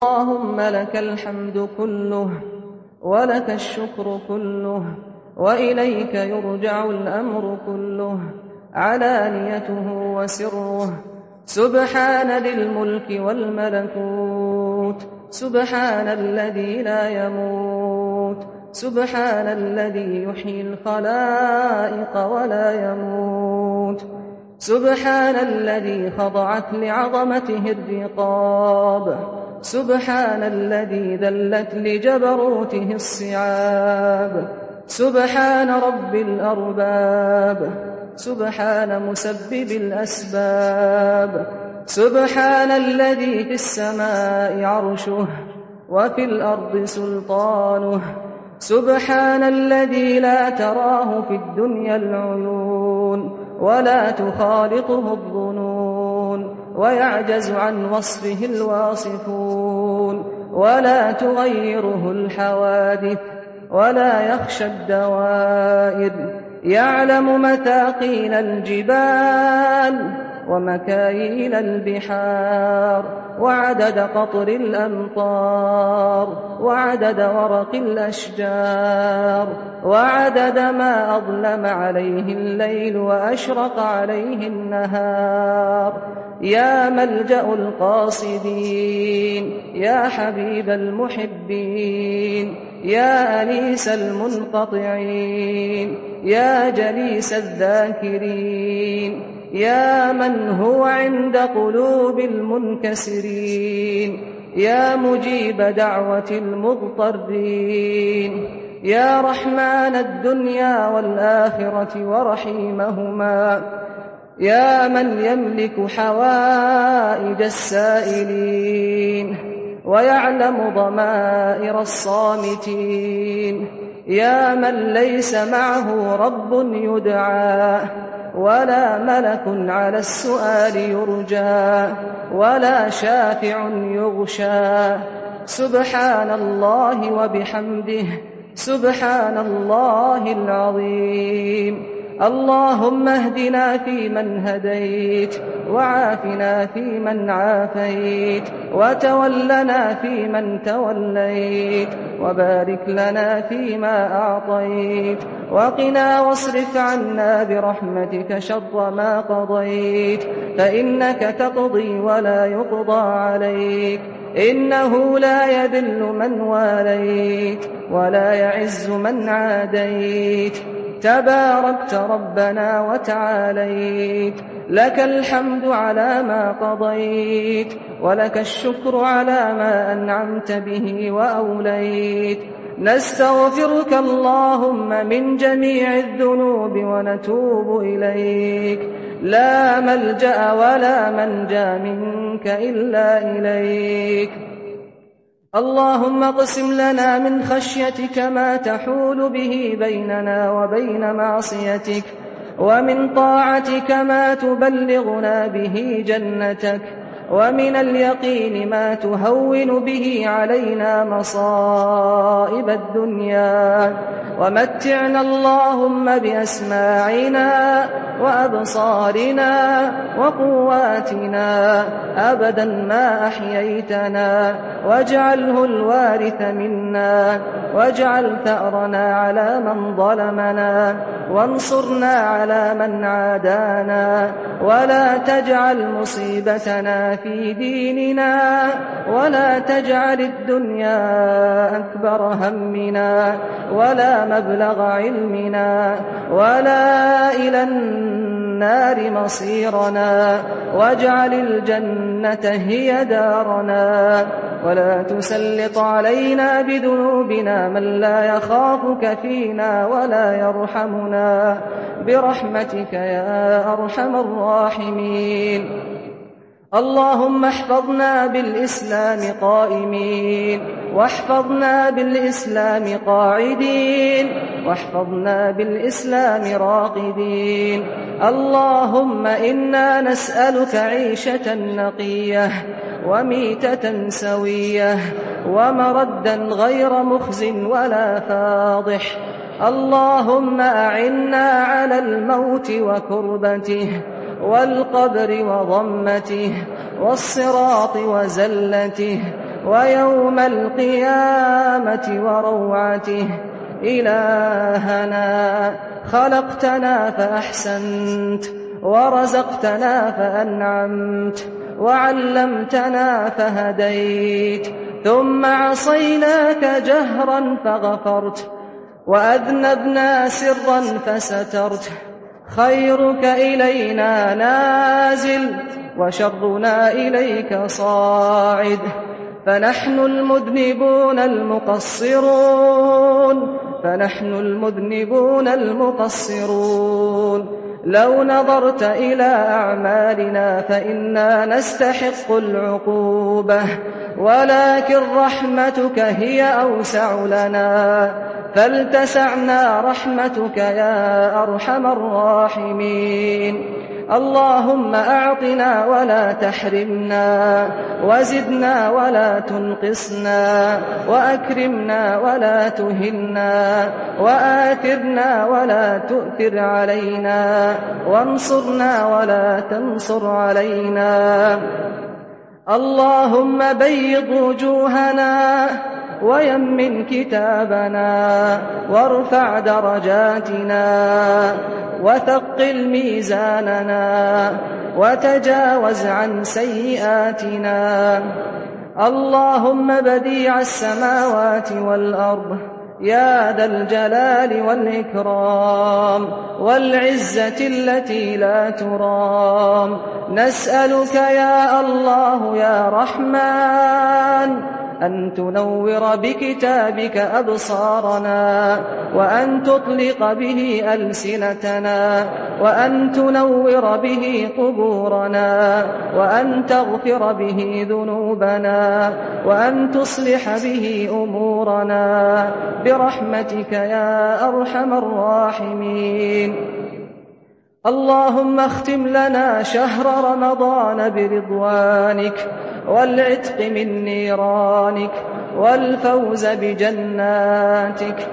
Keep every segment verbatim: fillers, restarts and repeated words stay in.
اللهم لك الحمد كله ولك الشكر كله وإليك يرجع الأمر كله علانيته وسره. سبحان ذي الملك والملكوت، سبحان الذي لا يموت، سبحان الذي يحيي الخلائق ولا يموت، سبحان الذي خضعت لعظمته الرقاب، سبحان الذي ذلت لجبروته الصعاب، سبحان رب الأرباب، سبحان مسبب الأسباب، سبحان الذي في السماء عرشه وفي الأرض سلطانه، سبحان الذي لا تراه في الدنيا العيون ولا تخالطه الظنون ويعجز عن وصفه الواصفون ولا تغيره الحوادث ولا يخشى الدوائر. يعلم مثاقيل الجبال ومكاييل البحار وعدد قطر الأمطار وعدد ورق الأشجار وعدد ما أظلم عليه الليل وأشرق عليه النهار. يا ملجأ القاصدين، يا حبيب المحبين، يا أنيس المنقطعين، يا جليس الذاكرين، يا من هو عند قلوب المنكسرين، يا مجيب دعوة المضطرين، يا رحمن الدنيا والآخرة ورحيمهما، يا من يملك حوائج السائلين ويعلم ضمائر الصامتين، يا من ليس معه رب يدعى ولا ملك على السؤال يرجى ولا شافع يغشى. سبحان الله وبحمده، سبحان الله العظيم. اللهم اهدنا فيمن هديت وعافنا فيمن عافيت وتولنا فيمن توليت وبارك لنا فيما أعطيت وقنا واصرف عنا برحمتك شر ما قضيت، فإنك تقضي ولا يقضى عليك، إنه لا يذل من واليت ولا يعز من عاديت. تباركت ربنا وتعاليت، لك الحمد على ما قضيت ولك الشكر على ما أنعمت به وأوليت. نستغفرك اللهم من جميع الذنوب ونتوب إليك، لا ملجأ ولا منجا منك إلا إليك. اللهم اقسم لنا من خشيتك ما تحول به بيننا وبين معصيتك، ومن طاعتك ما تبلغنا به جنتك، ومن اليقين ما تهون به علينا مصائب الدنيا، ومتعنا اللهم بأسماعنا وأبصارنا وقواتنا أبدا ما أحييتنا، واجعله الوارث منا، واجعل ثأرنا على من ظلمنا، وانصرنا على من عادانا، ولا تجعل مصيبتنا في ديننا، ولا تجعل الدنيا أكبر همنا ولا مبلغ علمنا ولا إلى النار مصيرنا، واجعل الجنة هي دارنا، ولا تسلط علينا بذنوبنا من لا يخافك فينا ولا يرحمنا، برحمتك يا أرحم الراحمين. اللهم احفظنا بالإسلام قائمين، واحفظنا بالإسلام قاعدين، واحفظنا بالإسلام راقدين. اللهم إنا نسألك عيشة نقية وميتة سوية ومردا غير مخز ولا فاضح. اللهم أعنا على الموت وكربته والقبر وضمته والصراط وزلته ويوم القيامة وروعته. إلهنا خلقتنا فأحسنت، ورزقتنا فأنعمت، وعلمتنا فهديت، ثم عصيناك جهرا فغفرت، وأذنبنا سرا فسترت. خيرك إلينا نازل، وشرنا إليك صاعد، فنحن المذنبون المقصرون فنحن المذنبون المقصرون. لو نظرت إلى أعمالنا فإنا نستحق العقوبة، ولكن رحمتك هي أوسع لنا، فلتسعنا رحمتك يا أرحم الراحمين. اللهم أعطنا ولا تحرمنا، وزدنا ولا تنقصنا، وأكرمنا ولا تهنا، وآثرنا ولا تؤثر علينا، وانصرنا ولا تنصر علينا. اللهم بيض وجوهنا، ويمن كتابنا، وارفع درجاتنا، وثقل ميزاننا، وتجاوز عن سيئاتنا. اللهم بديع السماوات والأرض يا ذا الجلال والإكرام والعزة التي لا ترام، نسألك يا الله يا رحمن أن تنور بكتابك أبصارنا، وأن تطلق به ألسنتنا، وأن تنور به قبورنا، وأن تغفر به ذنوبنا، وأن تصلح به أمورنا برحمتك يا أرحم الراحمين. اللهم اختم لنا شهر رمضان برضوانك، والعتق من نيرانك، والفوز بجناتك.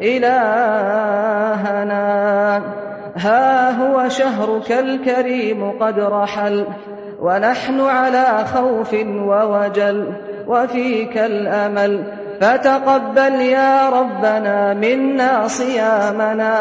إلهنا ها هو شهرك الكريم قد رحل، ونحن على خوف ووجل، وفيك الأمل، فتقبل يا ربنا منا صيامنا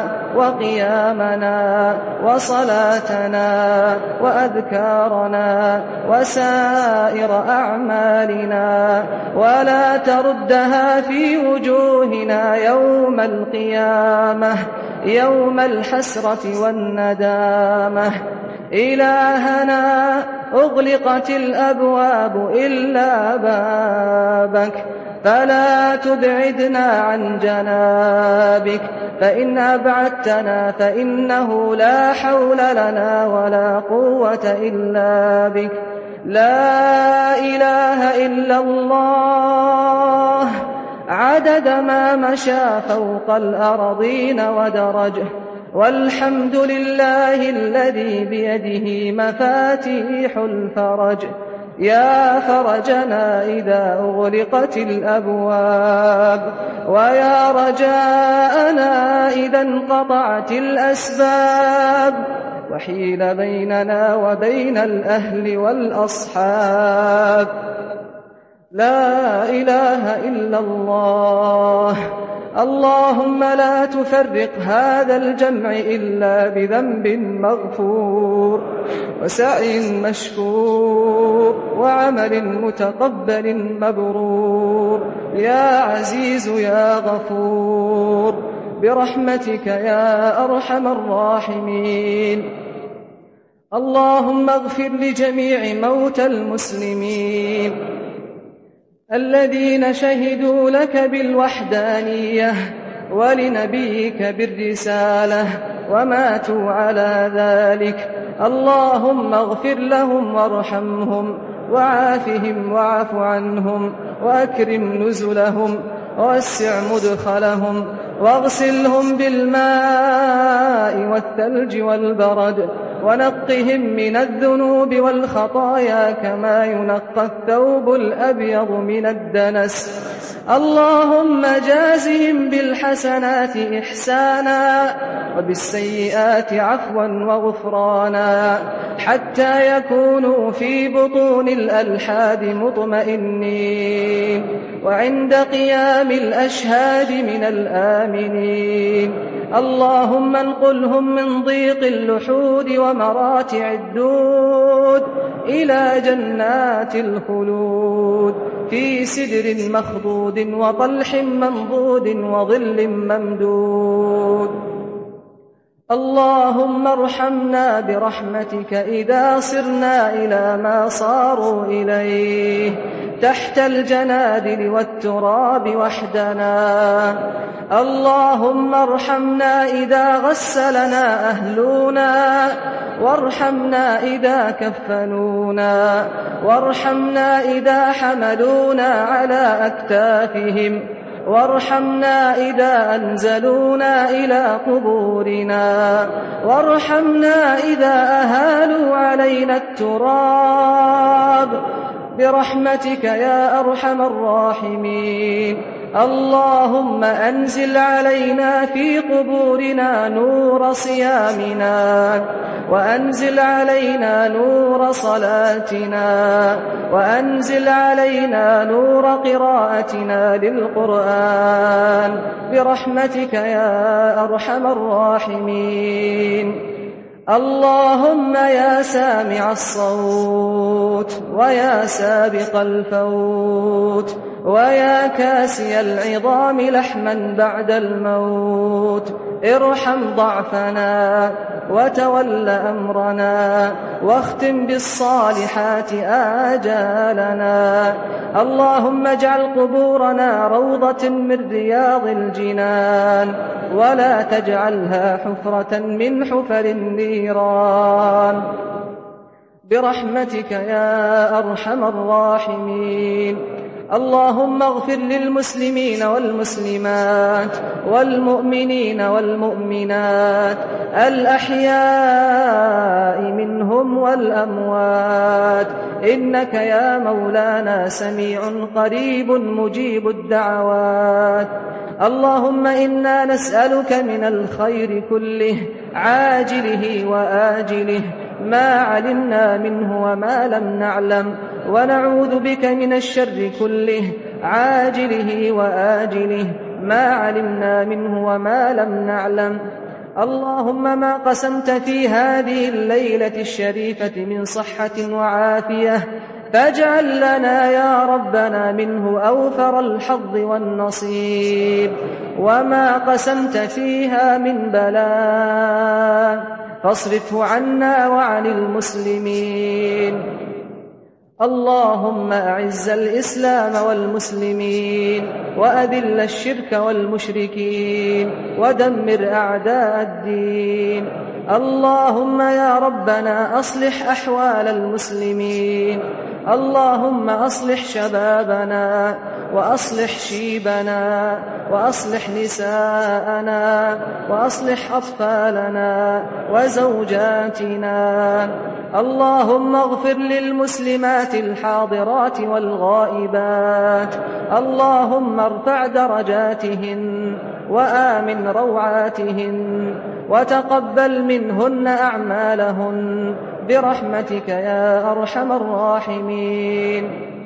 وقيامنا وصلاتنا وأذكارنا وسائر أعمالنا، ولا تردها في وجوهنا يوم القيامة، يوم الحسرة والندامة. إلهنا أغلقت الأبواب إلا بابك، فلا تبعدنا عن جنابك، فإن أبعدتنا فإنه لا حول لنا ولا قوة إلا بك. لا إله إلا الله عدد ما مشى فوق الأرضين ودرجه، والحمد لله الذي بيده مفاتيح الفرج. يا فرجنا إذا أغلقت الأبواب، ويا رجاءنا إذا انقطعت الأسباب، وحيل بيننا وبين الأهل والأصحاب. لا إله إلا الله. اللهم لا تفرق هذا الجمع إلا بذنب مغفور، وسعي مشكور، وعمل متقبل مبرور. يا عزيز يا غفور برحمتك يا أرحم الراحمين. اللهم اغفر لجميع موتى المسلمين الذين شهدوا لك بالوحدانية ولنبيك بالرسالة وماتوا على ذلك. اللهم اغفر لهم وارحمهم وعافهم واعف عنهم وأكرم نزلهم ووسع مدخلهم واغسلهم بالماء والثلج والبرد، ونقهم من الذنوب والخطايا كما ينقى الثوب الأبيض من الدنس. اللهم جازهم بالحسنات إحسانا، وبالسيئات عفوا وغفرانا، حتى يكونوا في بطون الألحاد مطمئنين، وعند قيام الأشهاد من الآمنين. اللهم انقلهم من ضيق اللحود ومراتع الدود إلى جنات الخلود في سدر مخضود وطلح منضود وظل ممدود. اللهم ارحمنا برحمتك إذا صرنا إلى ما صاروا إليه تحت الجنادل والتراب وحدنا. اللهم ارحمنا إذا غسلنا أهلنا، وارحمنا إذا كفنونا، وارحمنا إذا حملونا على أكتافهم، وارحمنا إذا أنزلونا إلى قبورنا، وارحمنا إذا أهالوا علينا التراب برحمتك يا أرحم الراحمين. اللهم أنزل علينا في قبورنا نور صيامنا، وأنزل علينا نور صلاتنا، وأنزل علينا نور قراءتنا للقرآن برحمتك يا أرحم الراحمين. اللهم يا سامع الصوت، ويا سابق الفوت، ويا كاسي العظام لحما بعد الموت، ارحم ضعفنا وتول أمرنا، واختم بالصالحات آجالنا. اللهم اجعل قبورنا روضة من رياض الجنان، ولا تجعلها حفرة من حفر النيران برحمتك يا أرحم الراحمين. اللهم اغفر للمسلمين والمسلمات والمؤمنين والمؤمنات الأحياء منهم والأموات، إنك يا مولانا سميع قريب مجيب الدعوات. اللهم إنا نسألك من الخير كله عاجله وآجله ما علمنا منه وما لم نعلم، ونعوذ بك من الشر كله عاجله وآجله ما علمنا منه وما لم نعلم. اللهم ما قسمت في هذه الليلة الشريفة من صحة وعافية فاجعل لنا يا ربنا منه أوفر الحظ والنصيب، وما قسمت فيها من بلاء فاصرفه عنا وعن المسلمين. اللهم أعز الإسلام والمسلمين، وأذل الشرك والمشركين، ودمر أعداء الدين. اللهم يا ربنا أصلح أحوال المسلمين، اللهم أصلح شبابنا، وأصلح شيبنا، وأصلح نساءنا، وأصلح أطفالنا وزوجاتنا. اللهم اغفر للمسلمات الحاضرات والغائبات، اللهم ارفع درجاتهن وآمن روعاتهن، وتقبل منهن أعمالهن برحمتك يا أرحم الراحمين.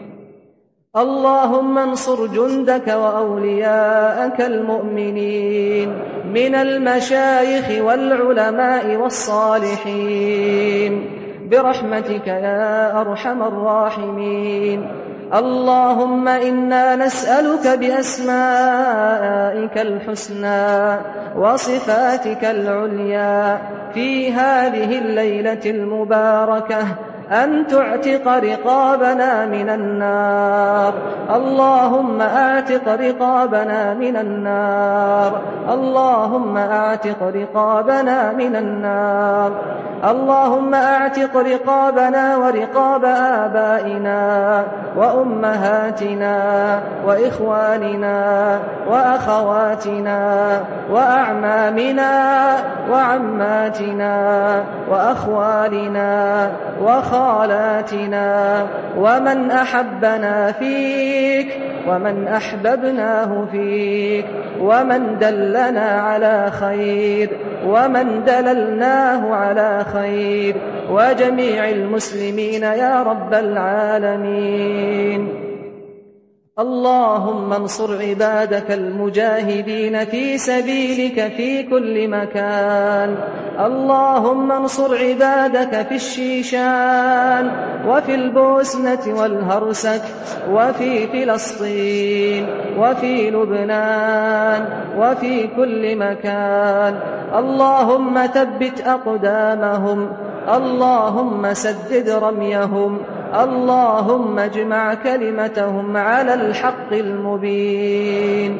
اللهم انصر جندك وأولياءك المؤمنين من المشايخ والعلماء والصالحين برحمتك يا أرحم الراحمين. اللهم إنا نسألك بأسمائك الحسنى وصفاتك العليا في هذه الليلة المباركة أن تعتق رقابنا من النار. اللهم أعتق رقابنا من النار، اللهم أعتق رقابنا من النار. اللهم أعتق رقابنا ورقاب آبائنا وأمهاتنا وإخواننا وأخواتنا وأعمامنا وعماتنا وأخوالنا وخالاتنا ومن أحبنا فيك ومن أحببناه فيك ومن دلنا على خير ومن دللناه على خير، وجميع المسلمين يا رب العالمين. اللهم انصر عبادك المجاهدين في سبيلك في كل مكان. اللهم انصر عبادك في الشيشان وفي البوسنة والهرسك وفي فلسطين وفي لبنان وفي كل مكان. اللهم ثبت أقدامهم، اللهم سدد رميهم، اللهم اجمع كلمتهم على الحق المبين.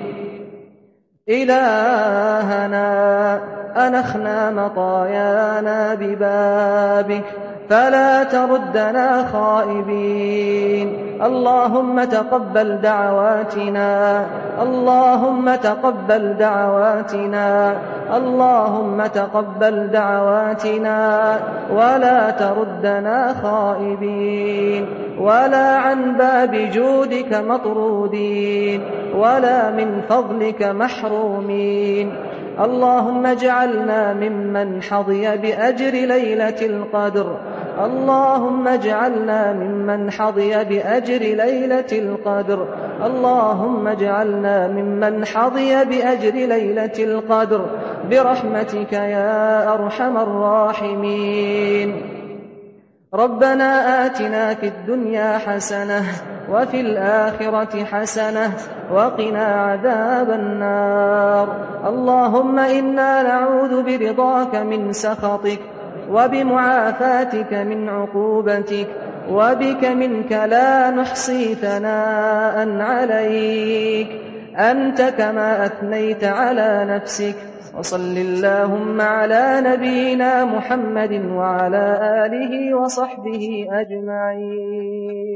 إلهنا أنخنا مطايانا ببابك فلا تردنا خائبين. اللهم تقبل دعواتنا، اللهم تقبل دعواتنا، اللهم تقبل دعواتنا ولا تردنا خائبين، ولا عن باب جودك مطرودين، ولا من فضلك محرومين. اللهم اجعلنا ممن حظي بأجر ليلة القدر، اللهم اجعلنا ممن حظي بأجر ليلة القدر، اللهم اجعلنا ممن حظي بأجر ليلة القدر برحمتك يا أرحم الراحمين. ربنا آتنا في الدنيا حسنة وفي الآخرة حسنة وقنا عذاب النار. اللهم إنا نعوذ برضاك من سخطك وبمعافاتك من عقوبتك، وبك منك لا نحصي ثناء عليك، أنت كما أثنيت على نفسك. وصل اللهم على نبينا محمد وعلى آله وصحبه أجمعين.